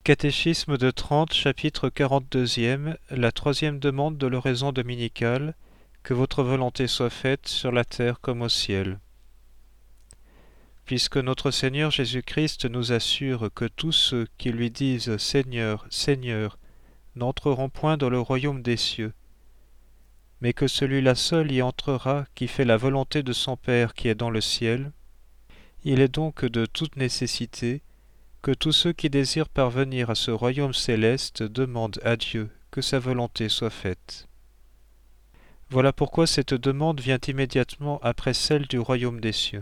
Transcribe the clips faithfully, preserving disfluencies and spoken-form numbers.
Catéchisme de Trente, chapitre quarante-deuxième, la troisième demande de l'oraison dominicale, que votre volonté soit faite sur la terre comme au ciel. Puisque notre Seigneur Jésus-Christ nous assure que tous ceux qui lui disent « Seigneur, Seigneur » n'entreront point dans le royaume des cieux, mais que celui-là seul y entrera qui fait la volonté de son Père qui est dans le ciel, il est donc de toute nécessité que tous ceux qui désirent parvenir à ce royaume céleste demandent à Dieu que sa volonté soit faite. Voilà pourquoi cette demande vient immédiatement après celle du royaume des cieux.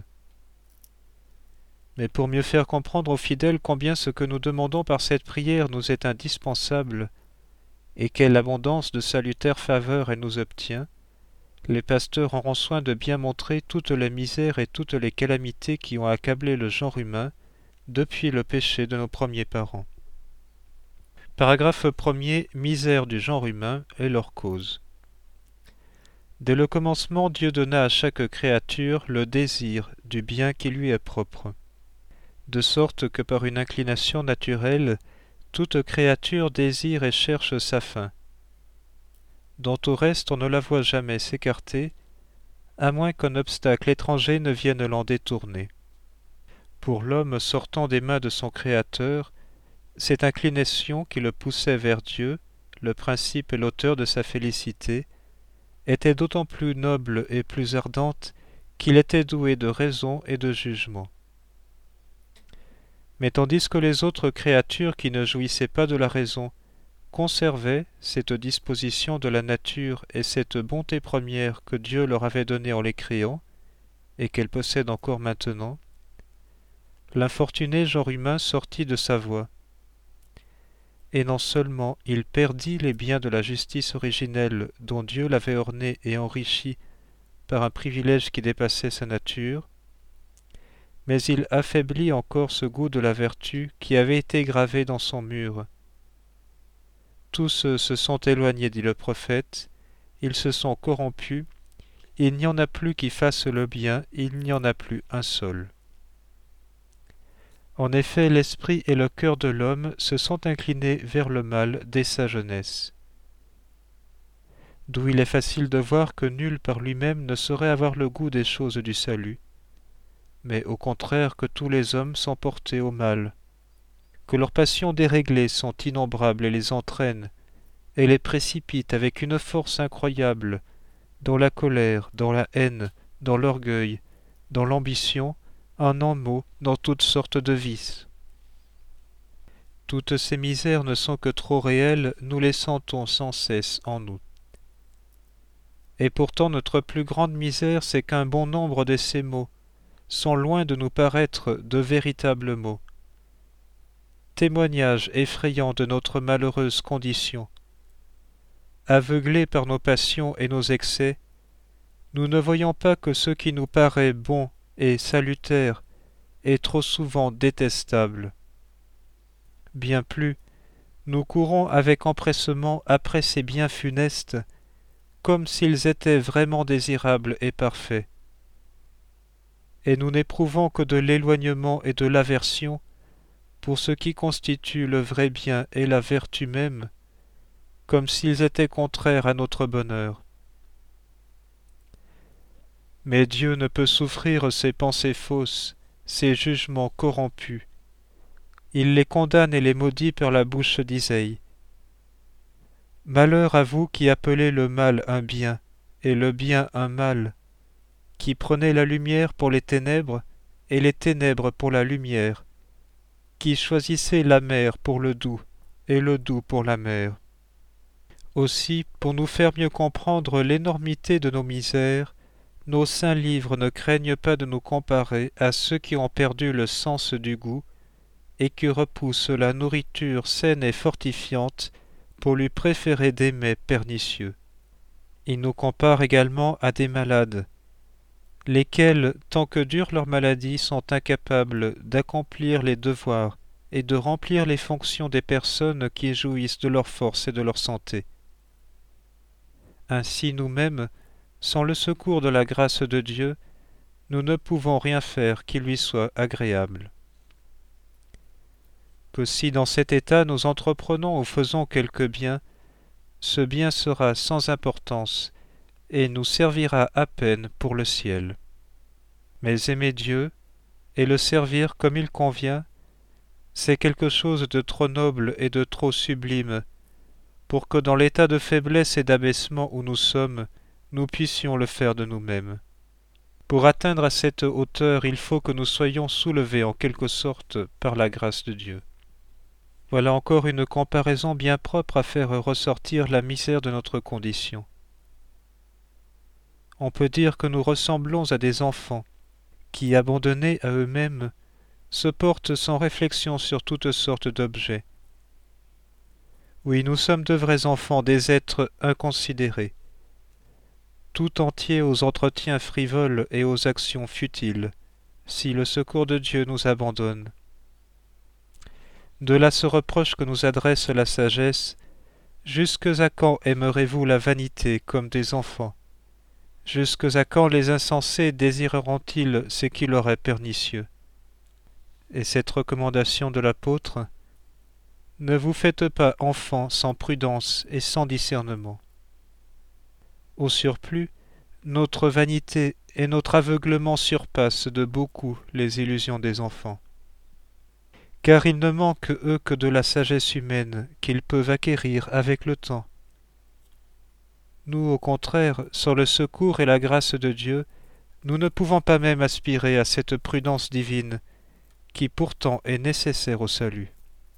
Mais pour mieux faire comprendre aux fidèles combien ce que nous demandons par cette prière nous est indispensable et quelle abondance de salutaires faveurs elle nous obtient, les pasteurs auront soin de bien montrer toutes les misères et toutes les calamités qui ont accablé le genre humain depuis le péché de nos premiers parents. Paragraphe premier. Misère du genre humain et leur cause. Dès le commencement, Dieu donna à chaque créature le désir du bien qui lui est propre, de sorte que par une inclination naturelle, toute créature désire et cherche sa fin, dont au reste on ne la voit jamais s'écarter, à moins qu'un obstacle étranger ne vienne l'en détourner. Pour l'homme sortant des mains de son Créateur, cette inclination qui le poussait vers Dieu, le principe et l'auteur de sa félicité, était d'autant plus noble et plus ardente qu'il était doué de raison et de jugement. Mais tandis que les autres créatures qui ne jouissaient pas de la raison conservaient cette disposition de la nature et cette bonté première que Dieu leur avait donnée en les créant, et qu'elles possèdent encore maintenant, l'infortuné genre humain sortit de sa voie, et non seulement il perdit les biens de la justice originelle dont Dieu l'avait orné et enrichi par un privilège qui dépassait sa nature, mais il affaiblit encore ce goût de la vertu qui avait été gravé dans son mur. Tous se sont éloignés, dit le prophète, ils se sont corrompus, il n'y en a plus qui fassent le bien, il n'y en a plus un seul. En effet, l'esprit et le cœur de l'homme se sont inclinés vers le mal dès sa jeunesse. D'où il est facile de voir que nul par lui-même ne saurait avoir le goût des choses du salut, mais au contraire que tous les hommes sont portés au mal, que leurs passions déréglées sont innombrables et les entraînent, et les précipitent avec une force incroyable dans la colère, dans la haine, dans l'orgueil, dans l'ambition, en un mot, dans toutes sortes de vices. Toutes ces misères ne sont que trop réelles, nous les sentons sans cesse en nous. Et pourtant notre plus grande misère, c'est qu'un bon nombre de ces maux sont loin de nous paraître de véritables maux. Témoignage effrayant de notre malheureuse condition. Aveuglés par nos passions et nos excès, nous ne voyons pas que ce qui nous paraît bon et salutaire est trop souvent détestable. Bien plus, nous courons avec empressement après ces biens funestes, comme s'ils étaient vraiment désirables et parfaits. Et nous n'éprouvons que de l'éloignement et de l'aversion pour ce qui constitue le vrai bien et la vertu même, comme s'ils étaient contraires à notre bonheur. Mais Dieu ne peut souffrir ces pensées fausses, ces jugements corrompus. Il les condamne et les maudit par la bouche d'Isaïe. Malheur à vous qui appelez le mal un bien, et le bien un mal, qui prenez la lumière pour les ténèbres, et les ténèbres pour la lumière, qui choisissez l'amer pour le doux, et le doux pour l'amer. Aussi, pour nous faire mieux comprendre l'énormité de nos misères, nos saints livres ne craignent pas de nous comparer à ceux qui ont perdu le sens du goût et qui repoussent la nourriture saine et fortifiante pour lui préférer des mets pernicieux. Ils nous comparent également à des malades, lesquels, tant que dure leur maladie, sont incapables d'accomplir les devoirs et de remplir les fonctions des personnes qui jouissent de leur force et de leur santé. Ainsi nous-mêmes, sans le secours de la grâce de Dieu, nous ne pouvons rien faire qui lui soit agréable. que si dans cet état nous entreprenons ou faisons quelque bien, ce bien sera sans importance et nous servira à peine pour le ciel. Mais aimer Dieu et le servir comme il convient, c'est quelque chose de trop noble et de trop sublime pour que dans l'état de faiblesse et d'abaissement où nous sommes, nous puissions le faire de nous-mêmes. Pour atteindre à cette hauteur, il faut que nous soyons soulevés en quelque sorte par la grâce de Dieu. Voilà encore une comparaison bien propre à faire ressortir la misère de notre condition. On peut dire que nous ressemblons à des enfants qui, abandonnés à eux-mêmes, se portent sans réflexion sur toutes sortes d'objets. Oui, nous sommes de vrais enfants, des êtres inconsidérés, tout entiers aux entretiens frivoles et aux actions futiles, si le secours de Dieu nous abandonne. De là ce reproche que nous adresse la sagesse: « Jusques à quand aimerez-vous la vanité comme des enfants? Jusques à quand les insensés désireront-ils ce qui leur est pernicieux ?» Et cette recommandation de l'apôtre: « Ne vous faites pas enfants sans prudence et sans discernement. » Au surplus, notre vanité et notre aveuglement surpassent de beaucoup les illusions des enfants. Car il ne manque eux que de la sagesse humaine qu'ils peuvent acquérir avec le temps. Nous, au contraire, sans le secours et la grâce de Dieu, nous ne pouvons pas même aspirer à cette prudence divine qui pourtant est nécessaire au salut.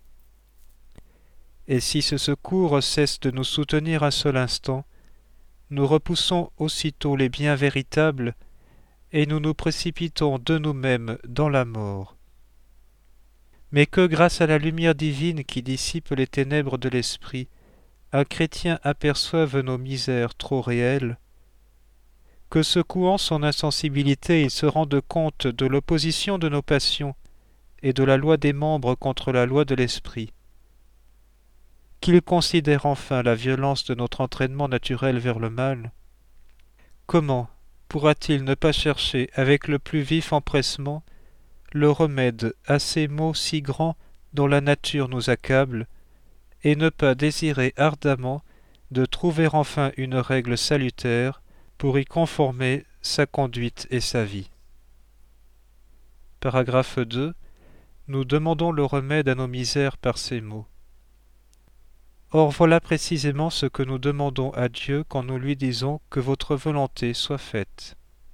Et si ce secours cesse de nous soutenir un seul instant, nous repoussons aussitôt les biens véritables et nous nous précipitons de nous-mêmes dans la mort. Mais que grâce à la lumière divine qui dissipe les ténèbres de l'esprit, un chrétien aperçoive nos misères trop réelles, que secouant son insensibilité il se rende compte de l'opposition de nos passions et de la loi des membres contre la loi de l'esprit, qu'il considère enfin la violence de notre entraînement naturel vers le mal, comment pourra-t-il ne pas chercher avec le plus vif empressement le remède à ces maux si grands dont la nature nous accable, et ne pas désirer ardemment de trouver enfin une règle salutaire pour y conformer sa conduite et sa vie. Paragraphe deux. Nous demandons le remède à nos misères par ces mots. Or voilà précisément ce que nous demandons à Dieu quand nous lui disons que votre volonté soit faite.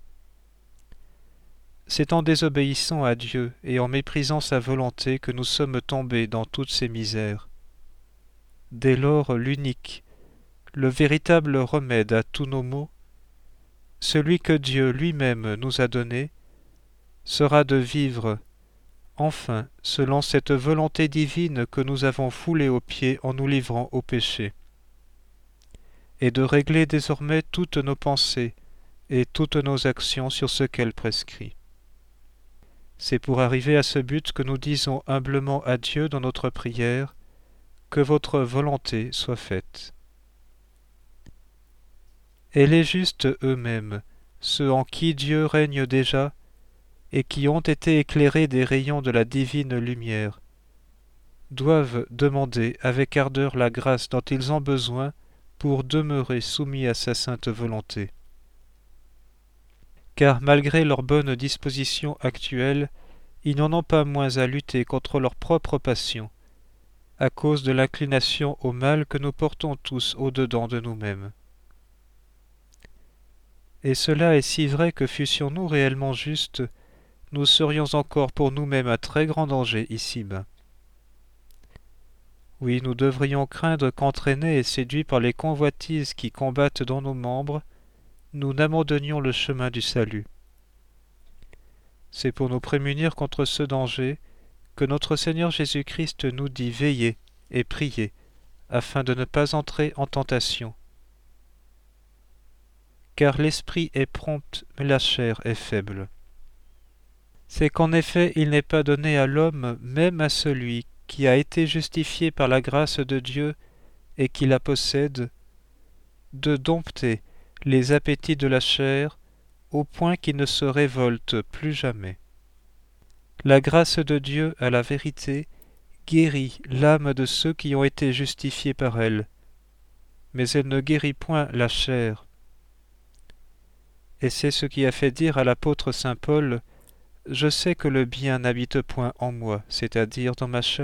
C'est en désobéissant à Dieu et en méprisant sa volonté que nous sommes tombés dans toutes ces misères. Dès lors, l'unique, le véritable remède à tous nos maux, celui que Dieu lui-même nous a donné, sera de vivre, enfin, selon cette volonté divine que nous avons foulée aux pieds en nous livrant au péché, et de régler désormais toutes nos pensées et toutes nos actions sur ce qu'elle prescrit. C'est pour arriver à ce but que nous disons humblement à Dieu dans notre prière: que votre volonté soit faite. Et les justes eux-mêmes, ceux en qui Dieu règne déjà, et qui ont été éclairés des rayons de la divine lumière, doivent demander avec ardeur la grâce dont ils ont besoin pour demeurer soumis à sa sainte volonté. Car malgré leur bonne disposition actuelle, ils n'en ont pas moins à lutter contre leur propre passion, à cause de l'inclination au mal que nous portons tous au-dedans de nous-mêmes. Et cela est si vrai que fussions-nous réellement justes, nous serions encore pour nous-mêmes à très grand danger ici-bas. Oui, nous devrions craindre qu'entraînés et séduits par les convoitises qui combattent dans nos membres, nous n'abandonnions le chemin du salut. C'est pour nous prémunir contre ce danger que notre Seigneur Jésus-Christ nous dit veillez et priez, afin de ne pas entrer en tentation. Car l'esprit est prompt, mais la chair est faible. C'est qu'en effet il n'est pas donné à l'homme, même à celui qui a été justifié par la grâce de Dieu et qui la possède, de dompter les appétits de la chair au point qu'il ne se révolte plus jamais. La grâce de Dieu à la vérité guérit l'âme de ceux qui ont été justifiés par elle, mais elle ne guérit point la chair. Et c'est ce qui a fait dire à l'apôtre saint Paul « Je sais que le bien n'habite point en moi, c'est-à-dire dans ma chair. »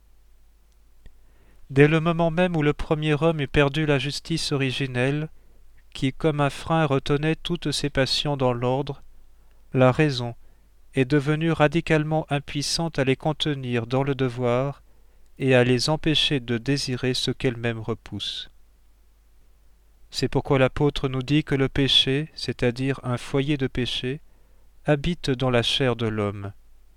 Dès le moment même où le premier homme eut perdu la justice originelle, qui comme un frein retenait toutes ses passions dans l'ordre, la raison est devenue radicalement impuissante à les contenir dans le devoir et à les empêcher de désirer ce qu'elle-même repousse. C'est pourquoi l'apôtre nous dit que le péché, c'est-à-dire un foyer de péché, habite dans la chair de l'homme,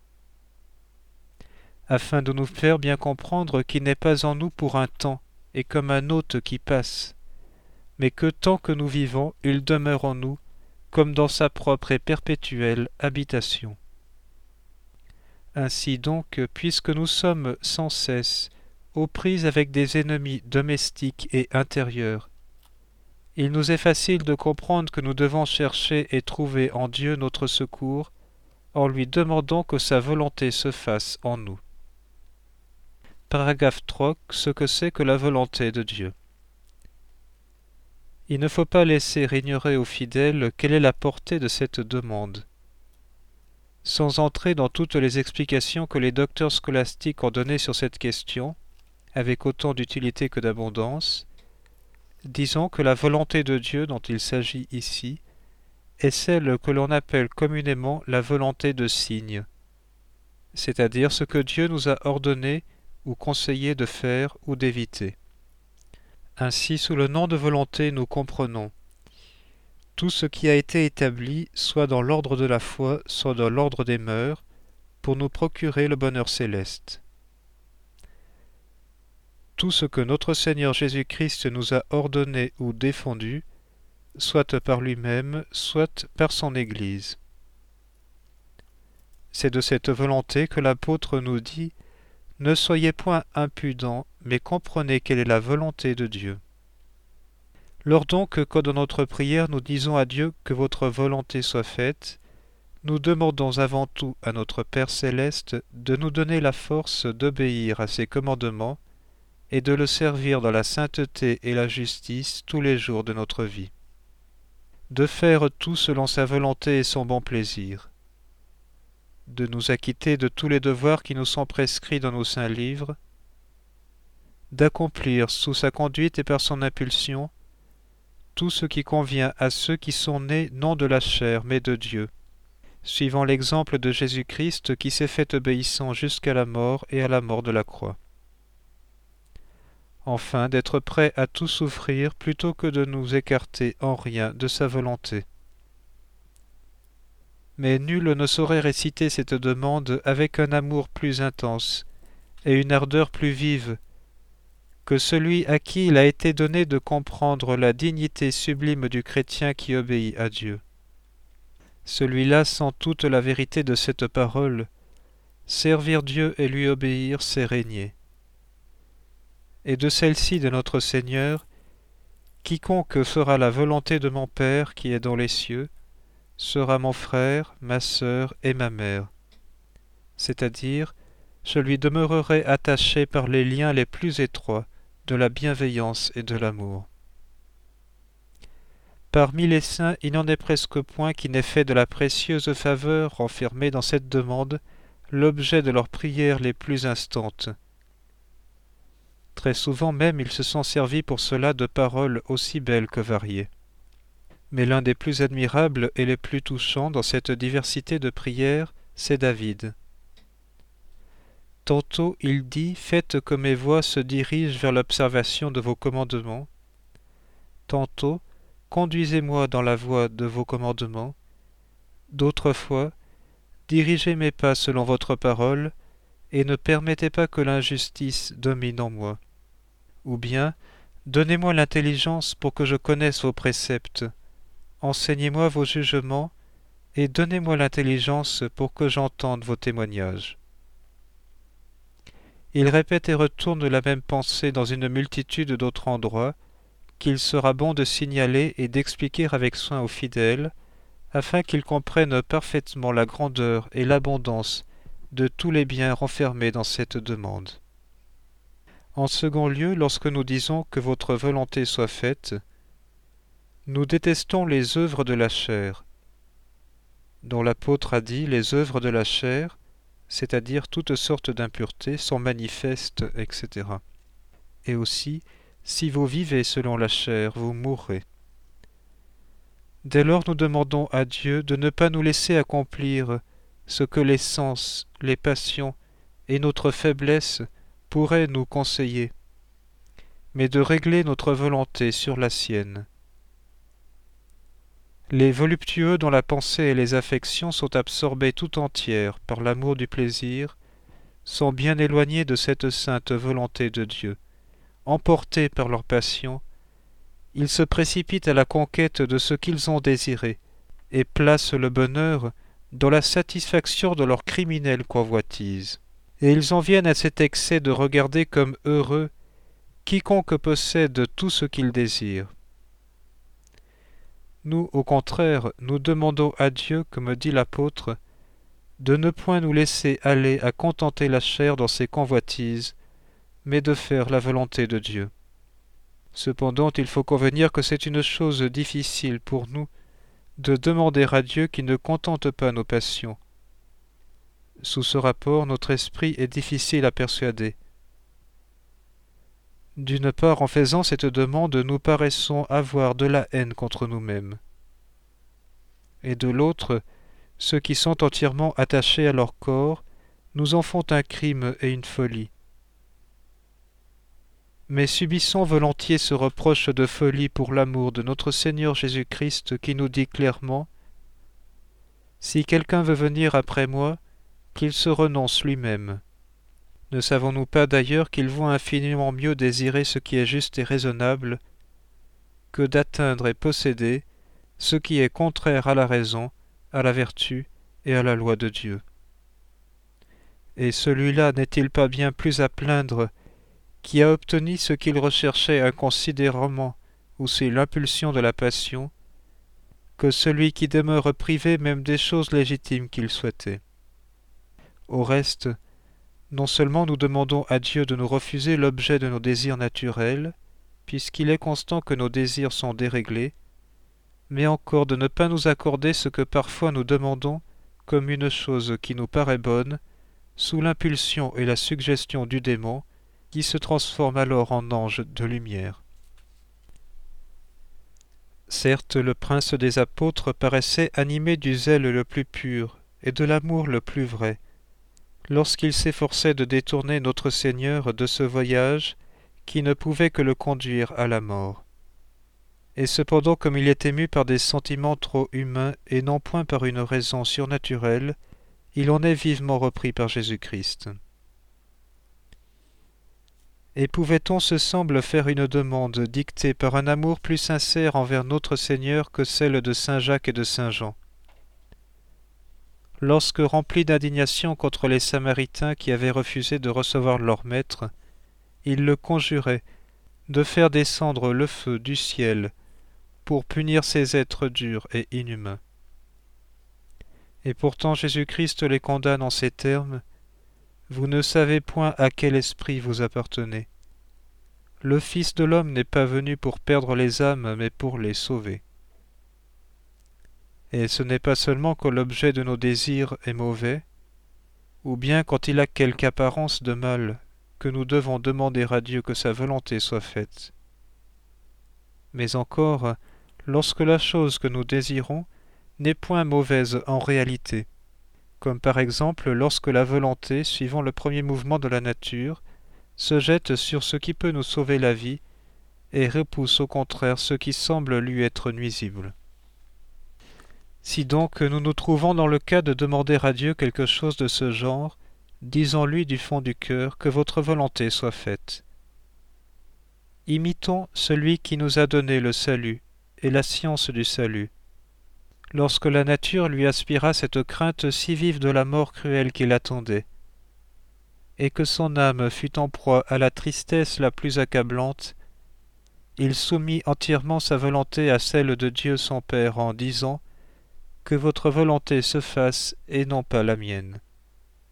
afin de nous faire bien comprendre qu'il n'est pas en nous pour un temps et comme un hôte qui passe, mais que tant que nous vivons, il demeure en nous, comme dans sa propre et perpétuelle habitation. Ainsi donc, puisque nous sommes sans cesse aux prises avec des ennemis domestiques et intérieurs, il nous est facile de comprendre que nous devons chercher et trouver en Dieu notre secours, en lui demandant que sa volonté se fasse en nous. Paragraphe trois. Ce que c'est que la volonté de Dieu. Il ne faut pas laisser ignorer aux fidèles quelle est la portée de cette demande. Sans entrer dans toutes les explications que les docteurs scolastiques ont données sur cette question, avec autant d'utilité que d'abondance, disons que la volonté de Dieu dont il s'agit ici est celle que l'on appelle communément la volonté de signe, c'est-à-dire ce que Dieu nous a ordonné ou conseillé de faire ou d'éviter. Ainsi, sous le nom de volonté, nous comprenons tout ce qui a été établi, soit dans l'ordre de la foi, soit dans l'ordre des mœurs, pour nous procurer le bonheur céleste. Tout ce que notre Seigneur Jésus-Christ nous a ordonné ou défendu, soit par lui-même, soit par son Église. C'est de cette volonté que l'apôtre nous dit « Ne soyez point impudents, mais comprenez quelle est la volonté de Dieu. » Lors donc que dans notre prière nous disons à Dieu que votre volonté soit faite, nous demandons avant tout à notre Père céleste de nous donner la force d'obéir à ses commandements et de le servir dans la sainteté et la justice tous les jours de notre vie. De faire tout selon sa volonté et son bon plaisir. De nous acquitter de tous les devoirs qui nous sont prescrits dans nos saints livres. D'accomplir sous sa conduite et par son impulsion tout ce qui convient à ceux qui sont nés non de la chair mais de Dieu, suivant l'exemple de Jésus-Christ qui s'est fait obéissant jusqu'à la mort et à la mort de la croix. Enfin, d'être prêt à tout souffrir plutôt que de nous écarter en rien de sa volonté. Mais nul ne saurait réciter cette demande avec un amour plus intense et une ardeur plus vive que celui à qui il a été donné de comprendre la dignité sublime du chrétien qui obéit à Dieu. Celui-là sent toute la vérité de cette parole. Servir Dieu et lui obéir, c'est régner. Et de celle-ci de notre Seigneur, quiconque fera la volonté de mon Père qui est dans les cieux, sera mon frère, ma sœur et ma mère. C'est-à-dire, je lui demeurerai attaché par les liens les plus étroits de la bienveillance et de l'amour. Parmi les saints, il n'en est presque point qui n'ait fait de la précieuse faveur renfermée dans cette demande l'objet de leurs prières les plus instantes. Très souvent même, ils se sont servis pour cela de paroles aussi belles que variées. Mais l'un des plus admirables et les plus touchants dans cette diversité de prières, c'est David. Tantôt il dit « Faites que mes voies se dirigent vers l'observation de vos commandements ». Tantôt « Conduisez-moi dans la voie de vos commandements ». D'autres fois « Dirigez mes pas selon votre parole et ne permettez pas que l'injustice domine en moi ». Ou bien « Donnez-moi l'intelligence pour que je connaisse vos préceptes. Enseignez-moi vos jugements et donnez-moi l'intelligence pour que j'entende vos témoignages. » Il répète et retourne la même pensée dans une multitude d'autres endroits qu'il sera bon de signaler et d'expliquer avec soin aux fidèles, afin qu'ils comprennent parfaitement la grandeur et l'abondance de tous les biens renfermés dans cette demande. En second lieu, lorsque nous disons que votre volonté soit faite, nous détestons les œuvres de la chair, dont l'apôtre a dit les œuvres de la chair, c'est-à-dire toutes sortes d'impuretés, sont manifestes, et cetera. Et aussi, si vous vivez selon la chair, vous mourrez. Dès lors, nous demandons à Dieu de ne pas nous laisser accomplir ce que les sens, les passions et notre faiblesse pourraient nous conseiller, mais de régler notre volonté sur la sienne. Les voluptueux dont la pensée et les affections sont absorbées tout entières par l'amour du plaisir sont bien éloignés de cette sainte volonté de Dieu. Emportés par leur passion, ils se précipitent à la conquête de ce qu'ils ont désiré et placent le bonheur dans la satisfaction de leur criminelle convoitise. Et ils en viennent à cet excès de regarder comme heureux quiconque possède tout ce qu'il désire. Nous, au contraire, nous demandons à Dieu, comme dit l'apôtre, de ne point nous laisser aller à contenter la chair dans ses convoitises, mais de faire la volonté de Dieu. Cependant, il faut convenir que c'est une chose difficile pour nous de demander à Dieu qui ne contente pas nos passions. Sous ce rapport, notre esprit est difficile à persuader. D'une part, en faisant cette demande, nous paraissons avoir de la haine contre nous-mêmes. Et de l'autre, ceux qui sont entièrement attachés à leur corps nous en font un crime et une folie. Mais subissons volontiers ce reproche de folie pour l'amour de notre Seigneur Jésus-Christ qui nous dit clairement « Si quelqu'un veut venir après moi, qu'il se renonce lui-même. » Ne savons-nous pas d'ailleurs qu'il vaut infiniment mieux désirer ce qui est juste et raisonnable que d'atteindre et posséder ce qui est contraire à la raison, à la vertu et à la loi de Dieu? Et celui-là n'est-il pas bien plus à plaindre qui a obtenu ce qu'il recherchait inconsidérément ou c'est l'impulsion de la passion, que celui qui demeure privé même des choses légitimes qu'il souhaitait? Au reste, non seulement nous demandons à Dieu de nous refuser l'objet de nos désirs naturels, puisqu'il est constant que nos désirs sont déréglés, mais encore de ne pas nous accorder ce que parfois nous demandons comme une chose qui nous paraît bonne, sous l'impulsion et la suggestion du démon, qui se transforme alors en ange de lumière. Certes, le prince des apôtres paraissait animé du zèle le plus pur et de l'amour le plus vrai, lorsqu'il s'efforçait de détourner notre Seigneur de ce voyage qui ne pouvait que le conduire à la mort. Et cependant, comme il était ému par des sentiments trop humains et non point par une raison surnaturelle, il en est vivement repris par Jésus-Christ. Et pouvait-on, se semble, faire une demande dictée par un amour plus sincère envers notre Seigneur que celle de saint Jacques et de saint Jean? Lorsque, rempli d'indignation contre les Samaritains qui avaient refusé de recevoir leur maître, ils le conjuraient de faire descendre le feu du ciel pour punir ces êtres durs et inhumains. Et pourtant Jésus-Christ les condamne en ces termes: « Vous ne savez point à quel esprit vous appartenez. Le Fils de l'homme n'est pas venu pour perdre les âmes, mais pour les sauver. » Et ce n'est pas seulement quand l'objet de nos désirs est mauvais, ou bien quand il a quelque apparence de mal, que nous devons demander à Dieu que sa volonté soit faite. Mais encore, lorsque la chose que nous désirons n'est point mauvaise en réalité, comme par exemple lorsque la volonté, suivant le premier mouvement de la nature, se jette sur ce qui peut nous sauver la vie et repousse au contraire ce qui semble lui être nuisible. Si donc nous nous trouvons dans le cas de demander à Dieu quelque chose de ce genre, disons-lui du fond du cœur que votre volonté soit faite. Imitons celui qui nous a donné le salut et la science du salut. Lorsque la nature lui aspira cette crainte si vive de la mort cruelle qu'il attendait, et que son âme fut en proie à la tristesse la plus accablante, il soumit entièrement sa volonté à celle de Dieu son Père en disant: « Que votre volonté se fasse et non pas la mienne. »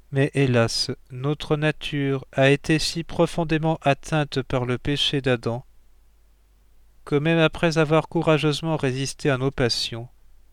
Mais hélas, notre nature a été si profondément atteinte par le péché d'Adam que même après avoir courageusement résisté à nos passions,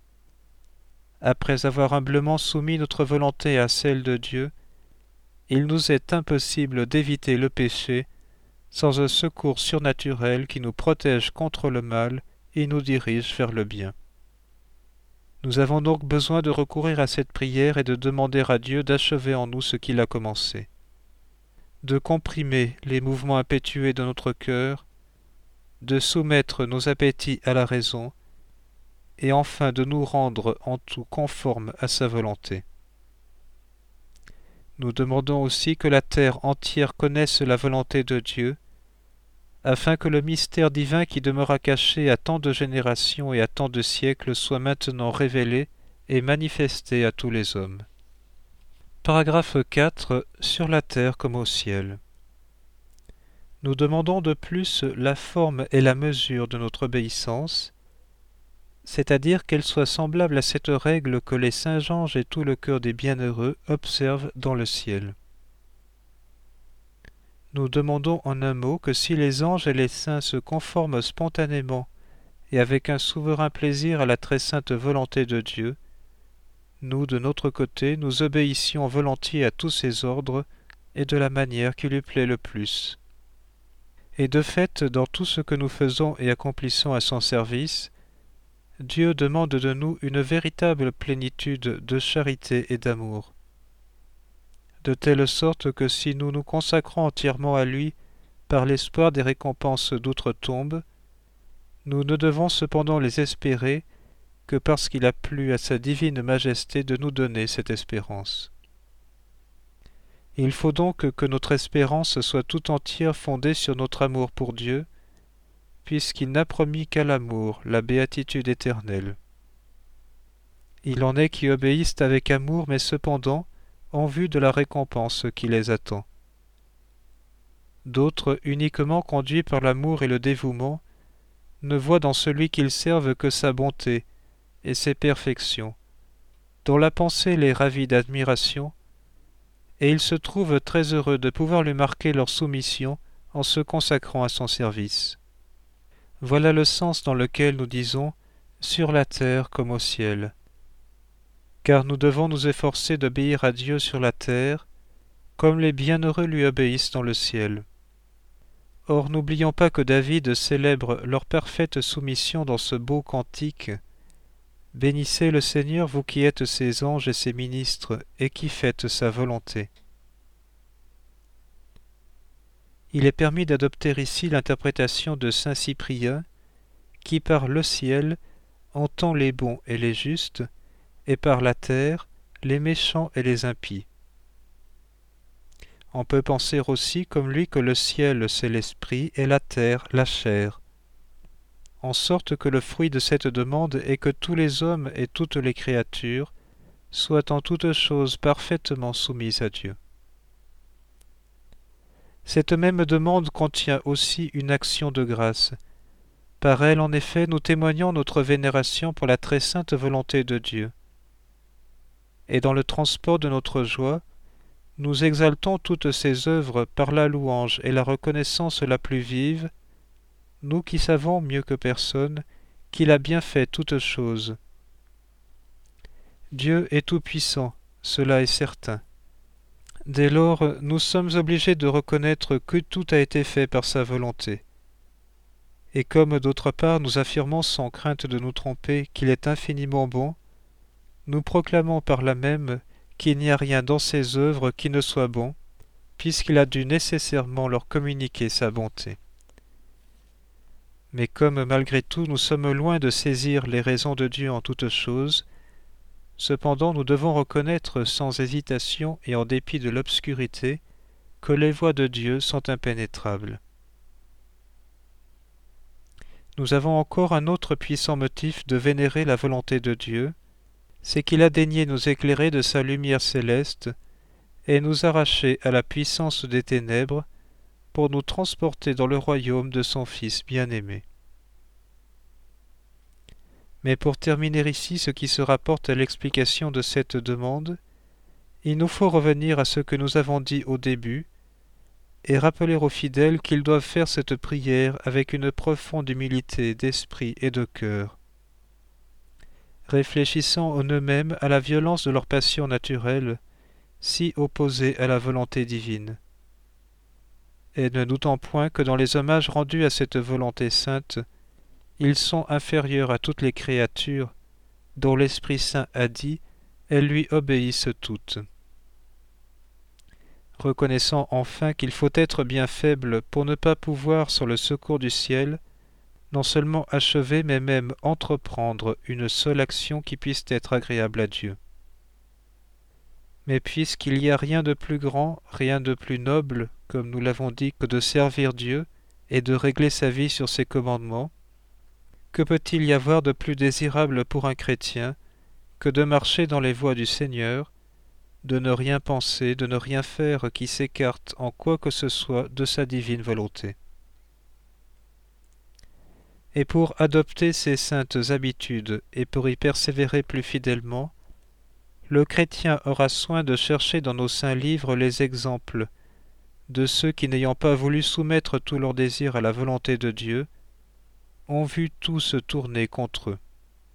après avoir humblement soumis notre volonté à celle de Dieu, il nous est impossible d'éviter le péché sans un secours surnaturel qui nous protège contre le mal et nous dirige vers le bien. Nous avons donc besoin de recourir à cette prière et de demander à Dieu d'achever en nous ce qu'il a commencé, de comprimer les mouvements impétueux de notre cœur, de soumettre nos appétits à la raison, et enfin de nous rendre en tout conformes à sa volonté. Nous demandons aussi que la terre entière connaisse la volonté de Dieu, afin que le mystère divin qui demeura caché à tant de générations et à tant de siècles soit maintenant révélé et manifesté à tous les hommes. Paragraphe quatre. Sur la terre comme au ciel. Nous demandons de plus la forme et la mesure de notre obéissance, c'est-à-dire qu'elle soit semblable à cette règle que les saints anges et tout le cœur des bienheureux observent dans le ciel. Nous demandons en un mot que si les anges et les saints se conforment spontanément et avec un souverain plaisir à la très sainte volonté de Dieu, nous, de notre côté, nous obéissions volontiers à tous ses ordres et de la manière qui lui plaît le plus. Et de fait, dans tout ce que nous faisons et accomplissons à son service, Dieu demande de nous une véritable plénitude de charité et d'amour, de telle sorte que si nous nous consacrons entièrement à lui par l'espoir des récompenses d'outre-tombe, nous ne devons cependant les espérer que parce qu'il a plu à sa divine majesté de nous donner cette espérance. Il faut donc que notre espérance soit tout entière fondée sur notre amour pour Dieu, puisqu'il n'a promis qu'à l'amour la béatitude éternelle. Il en est qui obéissent avec amour, mais cependant en vue de la récompense qui les attend. D'autres, uniquement conduits par l'amour et le dévouement, ne voient dans celui qu'ils servent que sa bonté et ses perfections, dont la pensée les ravit d'admiration, et ils se trouvent très heureux de pouvoir lui marquer leur soumission en se consacrant à son service. Voilà le sens dans lequel nous disons « sur la terre comme au ciel », car nous devons nous efforcer d'obéir à Dieu sur la terre, comme les bienheureux lui obéissent dans le ciel. Or, n'oublions pas que David célèbre leur parfaite soumission dans ce beau cantique « Bénissez le Seigneur, vous qui êtes ses anges et ses ministres, et qui faites sa volonté. » Il est permis d'adopter ici l'interprétation de saint Cyprien, qui par le ciel entend les bons et les justes, et par la terre les méchants et les impies. On peut penser aussi comme lui que le ciel c'est l'esprit et la terre la chair, en sorte que le fruit de cette demande est que tous les hommes et toutes les créatures soient en toutes choses parfaitement soumis à Dieu. Cette même demande contient aussi une action de grâce. Par elle, en effet, nous témoignons notre vénération pour la très sainte volonté de Dieu. Et dans le transport de notre joie, nous exaltons toutes ses œuvres par la louange et la reconnaissance la plus vive, nous qui savons mieux que personne qu'il a bien fait toutes choses. Dieu est tout-puissant, cela est certain. Dès lors, nous sommes obligés de reconnaître que tout a été fait par sa volonté. Et comme d'autre part nous affirmons sans crainte de nous tromper qu'il est infiniment bon, nous proclamons par là même qu'il n'y a rien dans ses œuvres qui ne soit bon, puisqu'il a dû nécessairement leur communiquer sa bonté. Mais comme malgré tout nous sommes loin de saisir les raisons de Dieu en toutes choses, cependant nous devons reconnaître sans hésitation et en dépit de l'obscurité que les voies de Dieu sont impénétrables. Nous avons encore un autre puissant motif de vénérer la volonté de Dieu, c'est qu'il a daigné nous éclairer de sa lumière céleste et nous arracher à la puissance des ténèbres pour nous transporter dans le royaume de son Fils bien-aimé. Mais pour terminer ici ce qui se rapporte à l'explication de cette demande, Il nous faut revenir à ce que nous avons dit au début et rappeler aux fidèles qu'ils doivent faire cette prière avec une profonde humilité d'esprit et de cœur, réfléchissant en eux-mêmes à la violence de leur passion naturelle, si opposée à la volonté divine, et ne doutant point que dans les hommages rendus à cette volonté sainte, ils sont inférieurs à toutes les créatures, dont l'Esprit Saint a dit « Elles lui obéissent toutes ». Reconnaissant enfin qu'il faut être bien faible pour ne pas pouvoir, sur le secours du ciel, non seulement achever, mais même entreprendre une seule action qui puisse être agréable à Dieu. Mais puisqu'il n'y a rien de plus grand, rien de plus noble, comme nous l'avons dit, que de servir Dieu et de régler sa vie sur ses commandements, que peut-il y avoir de plus désirable pour un chrétien que de marcher dans les voies du Seigneur, de ne rien penser, de ne rien faire qui s'écarte en quoi que ce soit de sa divine volonté. Et pour adopter ces saintes habitudes et pour y persévérer plus fidèlement, le chrétien aura soin de chercher dans nos saints livres les exemples de ceux qui, n'ayant pas voulu soumettre tous leurs désirs à la volonté de Dieu, ont vu tout se tourner contre eux.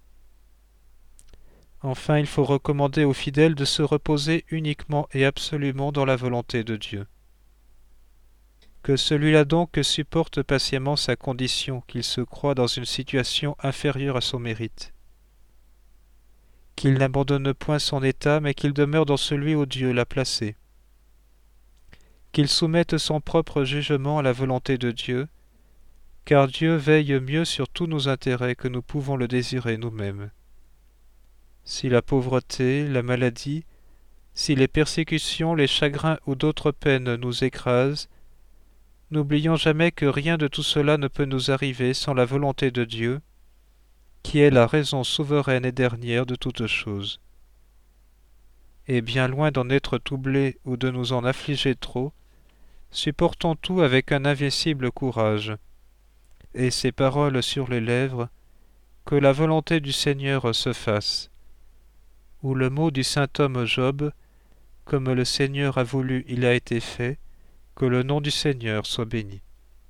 Enfin, il faut recommander aux fidèles de se reposer uniquement et absolument dans la volonté de Dieu. Que celui-là donc supporte patiemment sa condition, qu'il se croit dans une situation inférieure à son mérite. Qu'il n'abandonne point son état, mais qu'il demeure dans celui où Dieu l'a placé. Qu'il soumette son propre jugement à la volonté de Dieu, car Dieu veille mieux sur tous nos intérêts que nous pouvons le désirer nous-mêmes. Si la pauvreté, la maladie, si les persécutions, les chagrins ou d'autres peines nous écrasent, n'oublions jamais que rien de tout cela ne peut nous arriver sans la volonté de Dieu, qui est la raison souveraine et dernière de toutes choses. Et bien loin d'en être troublés ou de nous en affliger trop, supportons tout avec un invincible courage, et ces paroles sur les lèvres, que la volonté du Seigneur se fasse, ou le mot du saint homme Job, comme le Seigneur a voulu, il a été fait, que le nom du Seigneur soit béni.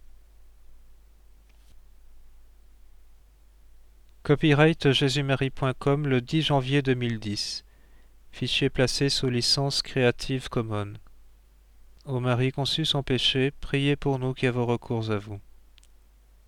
Copyright jésus-marie point com le dix janvier deux mille dix. Fichier placé sous licence Creative Commons. Ô Marie conçue sans péché, priez pour nous qui avons recours à vous.